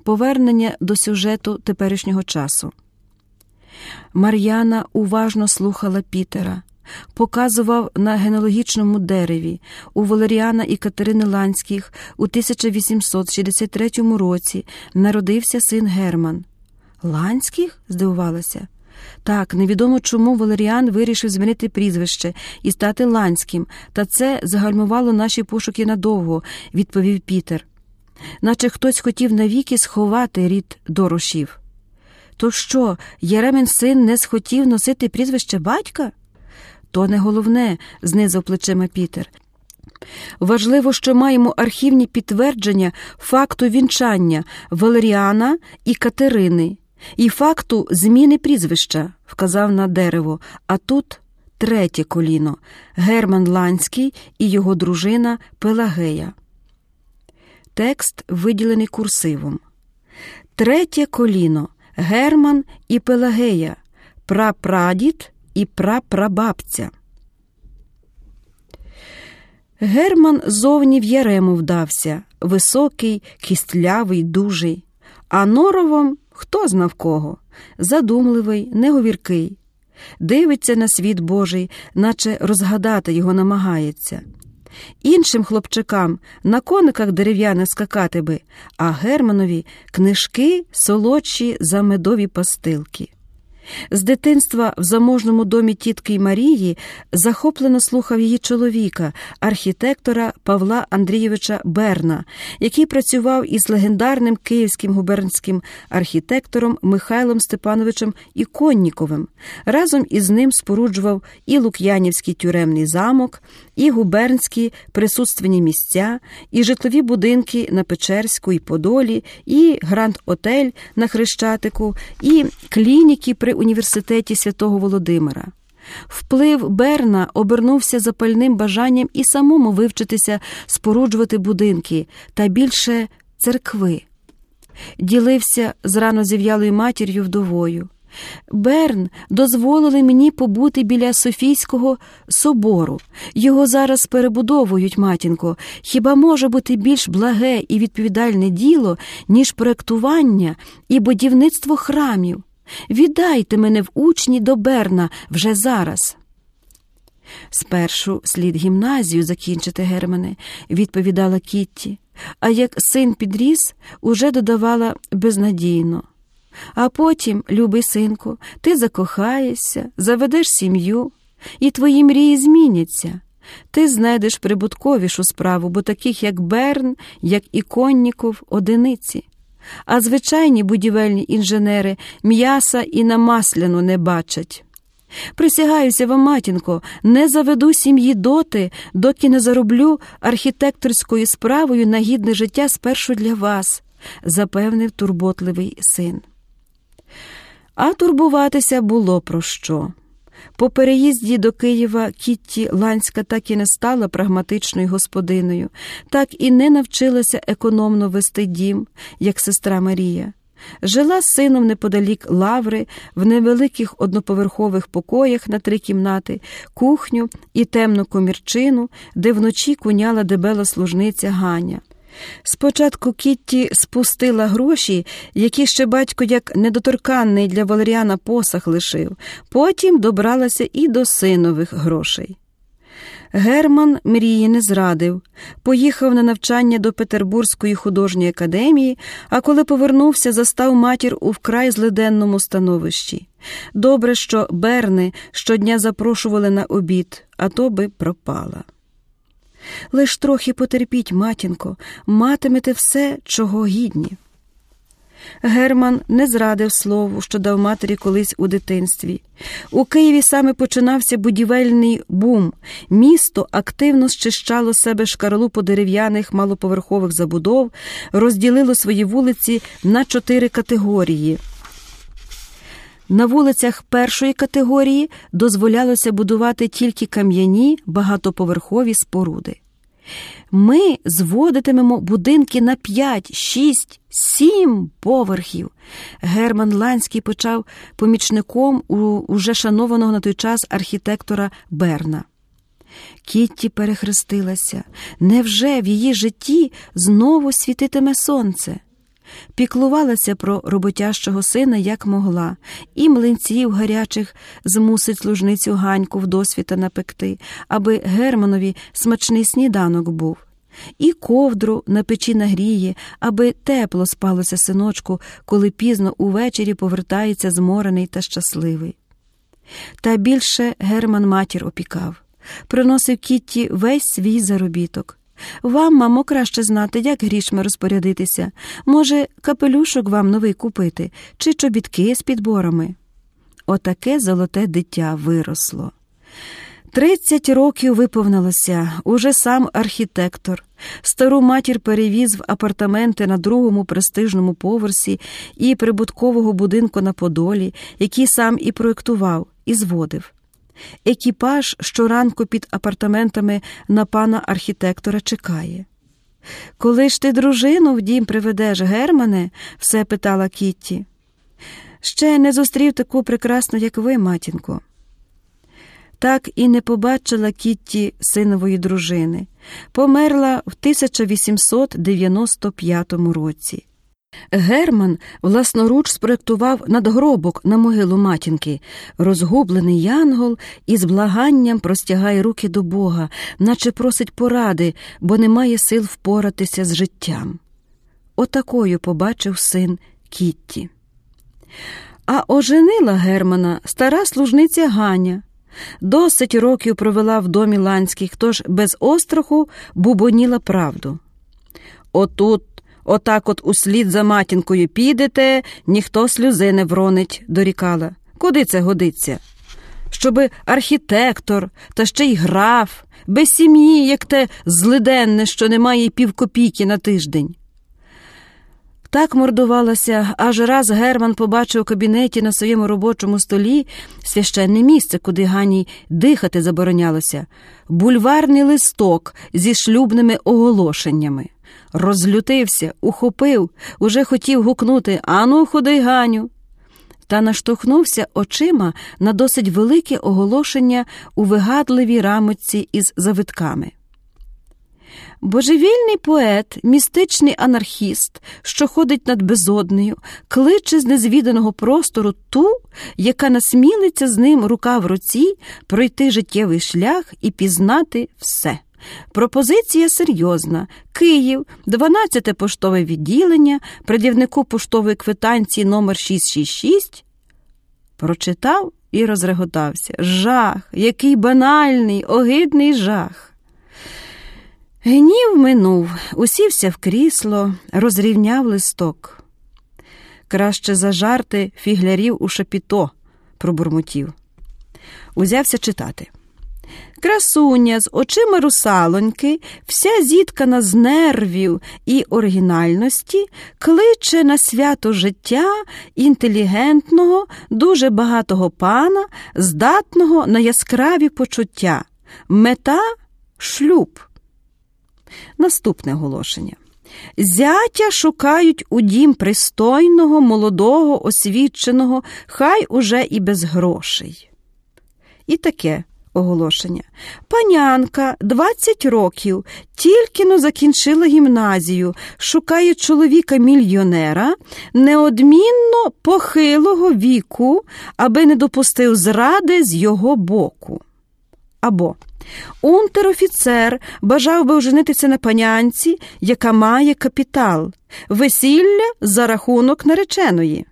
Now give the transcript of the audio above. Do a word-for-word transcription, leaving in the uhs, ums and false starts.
повернення до сюжету теперішнього часу. Мар'яна уважно слухала Пітера, показував на генеалогічному дереві у Валеріана і Катерини Ланських у тисяча вісімсот шістдесят третьому році народився син Герман. «Ланських?» – здивувалася. Так, невідомо чому Валеріан вирішив змінити прізвище і стати Ланським, та це загальмувало наші пошуки надовго, відповів Пітер. Наче хтось хотів навіки сховати рід Дорошів. То що, Єремин син не схотів носити прізвище батька? То не головне, знизав плечима Пітер. Важливо, що маємо архівні підтвердження факту вінчання Валеріана і Катерини і факту зміни прізвища, вказав на дерево, а тут третє коліно – Герман Ланський і його дружина Пелагея. Текст виділений курсивом. Третє коліно – Герман і Пелагея, прапрадід і прапрабабця. Герман зовні в Ярему вдався, високий, кістлявий, дужий, а норовом хто знав кого, задумливий, неговіркий. Дивиться на світ Божий, наче розгадати його намагається. Іншим хлопчакам на кониках дерев'яних скакати би, а Германові книжки солодші за медові пастилки. З дитинства в заможному домі тітки Марії захоплено слухав її чоловіка, архітектора Павла Андрійовича Берна, який працював із легендарним київським губернським архітектором Михайлом Степановичем Іконніковим. Разом із ним споруджував і Лук'янівський тюремний замок, і губернські присутственні місця, і житлові будинки на Печерську і Подолі, і Гранд-Отель на Хрещатику, і клініки при університеті Святого Володимира. Вплив Берна обернувся запальним бажанням і самому вивчитися споруджувати будинки, та більше церкви. Ділився з рано зів'ялою матір'ю вдовою. Берн дозволили мені побути біля Софійського собору. Його зараз перебудовують, матінко. Хіба може бути більш благе і відповідальне діло, ніж проектування і будівництво храмів? Віддайте мене в учні до Берна вже зараз. Спершу слід гімназію закінчити, Германе, відповідала Кітті, а як син підріс, уже додавала безнадійно. А потім, любий синку, ти закохаєшся, заведеш сім'ю, і твої мрії зміняться. Ти знайдеш прибутковішу справу, бо таких, як Берн, як Іконніков, одиниці. А звичайні будівельні інженери м'яса і на масляну не бачать. Присягаюся вам, матінко, не заведу сім'ї доти, доки не зароблю архітекторською справою на гідне життя спершу для вас, запевнив турботливий син. А турбуватися було про що. По переїзді до Києва Кітті Ланська так і не стала прагматичною господиною, так і не навчилася економно вести дім, як сестра Марія. Жила з сином неподалік Лаври, в невеликих одноповерхових покоях на три кімнати, кухню і темну комірчину, де вночі куняла дебела служниця Ганя. Спочатку Кітті спустила гроші, які ще батько як недоторканний для Валеріана посаг лишив, потім добралася і до синових грошей. Герман мрії не зрадив, поїхав на навчання до Петербурзької художньої академії, а коли повернувся, застав матір у вкрай злиденному становищі. Добре, що Берни щодня запрошували на обід, а то би пропала. Лиш трохи потерпіть, матінко, матимете все, чого гідні. Герман не зрадив слову, що дав матері колись у дитинстві. У Києві саме починався будівельний бум. Місто активно зчищало з себе шкаралупу дерев'яних малоповерхових забудов, розділило свої вулиці на чотири категорії. На вулицях першої категорії дозволялося будувати тільки кам'яні багатоповерхові споруди. Ми зводитимемо будинки на п'ять, шість, сім поверхів. Герман Ланський почав помічником у уже шанованого на той час архітектора Берна. Кітті перехрестилася. Невже в її житті знову світитиме сонце? Піклувалася про роботящого сина як могла, і млинців гарячих змусить служницю Ганьку вдосвіта напекти, аби Германові смачний сніданок був. І ковдру на печі нагріє, аби тепло спалося синочку, коли пізно увечері повертається зморений та щасливий. Та більше Герман матір опікав. Приносив Кітті весь свій заробіток. Вам, мамо, краще знати, як грішми розпорядитися. Може, капелюшок вам новий купити, чи чобітки з підборами. Отаке золоте дитя виросло. Тридцять років виповнилося, уже сам архітектор. Стару матір перевіз в апартаменти на другому престижному поверсі і прибуткового будинку на Подолі, який сам і проєктував, і зводив. Екіпаж щоранку під апартаментами на пана архітектора чекає. «Коли ж ти дружину в дім приведеш, Германе?» – все питала Кітті. «Ще не зустрів таку прекрасну, як ви, матінко». Так і не побачила Кітті синової дружини. Померла в тисяча вісімсот дев'яносто п'ятому році. Герман власноруч спроєктував надгробок на могилу матінки. Розгублений янгол із благанням простягає руки до Бога, наче просить поради, бо не має сил впоратися з життям. Отакою побачив син Кітті. А оженила Германа стара служниця Ганя. Досить років провела в домі Ланських, тож без остраху бубоніла правду. «Отут, отак от услід за матінкою підете, ніхто сльози не вронить», – дорікала. «Куди це годиться? Щоби архітектор, та ще й граф, без сім'ї, як те злиденне, що не має півкопійки на тиждень». Так мордувалася, аж раз Герман побачив у кабінеті на своєму робочому столі священне місце, куди Ганні дихати заборонялося, бульварний листок зі шлюбними оголошеннями. Розлютився, ухопив, уже хотів гукнути «Ану, ходи, Ганю!» Та наштовхнувся очима на досить велике оголошення у вигадливій рамочці із завитками. Божевільний поет, містичний анархіст, що ходить над безоднею, кличе з незвіданого простору ту, яка насмілиться з ним рука в руці пройти життєвий шлях і пізнати все. Пропозиція серйозна. Київ, дванадцяте поштове відділення, пред'явнику поштової квитанції номер шістсот шістдесят шість. Прочитав і розреготався. Жах! Який банальний, огидний жах! Гнів минув, усівся в крісло, розрівняв листок. «Краще за жарти фіглярів у шапіто», – пробурмотів. Узявся читати. Красуня з очима русалоньки, вся зіткана з нервів і оригінальності, кличе на свято життя інтелігентного, дуже багатого пана, здатного на яскраві почуття. Мета – шлюб. Наступне оголошення. Зятя шукають у дім пристойного, молодого, освіченого, хай уже і без грошей. І таке оголошення. Панянка, двадцять років, тільки-но закінчила гімназію, шукає чоловіка-мільйонера, неодмінно похилого віку, аби не допустив зради з його боку. Або унтер-офіцер бажав би оженитися на панянці, яка має капітал, весілля за рахунок нареченої.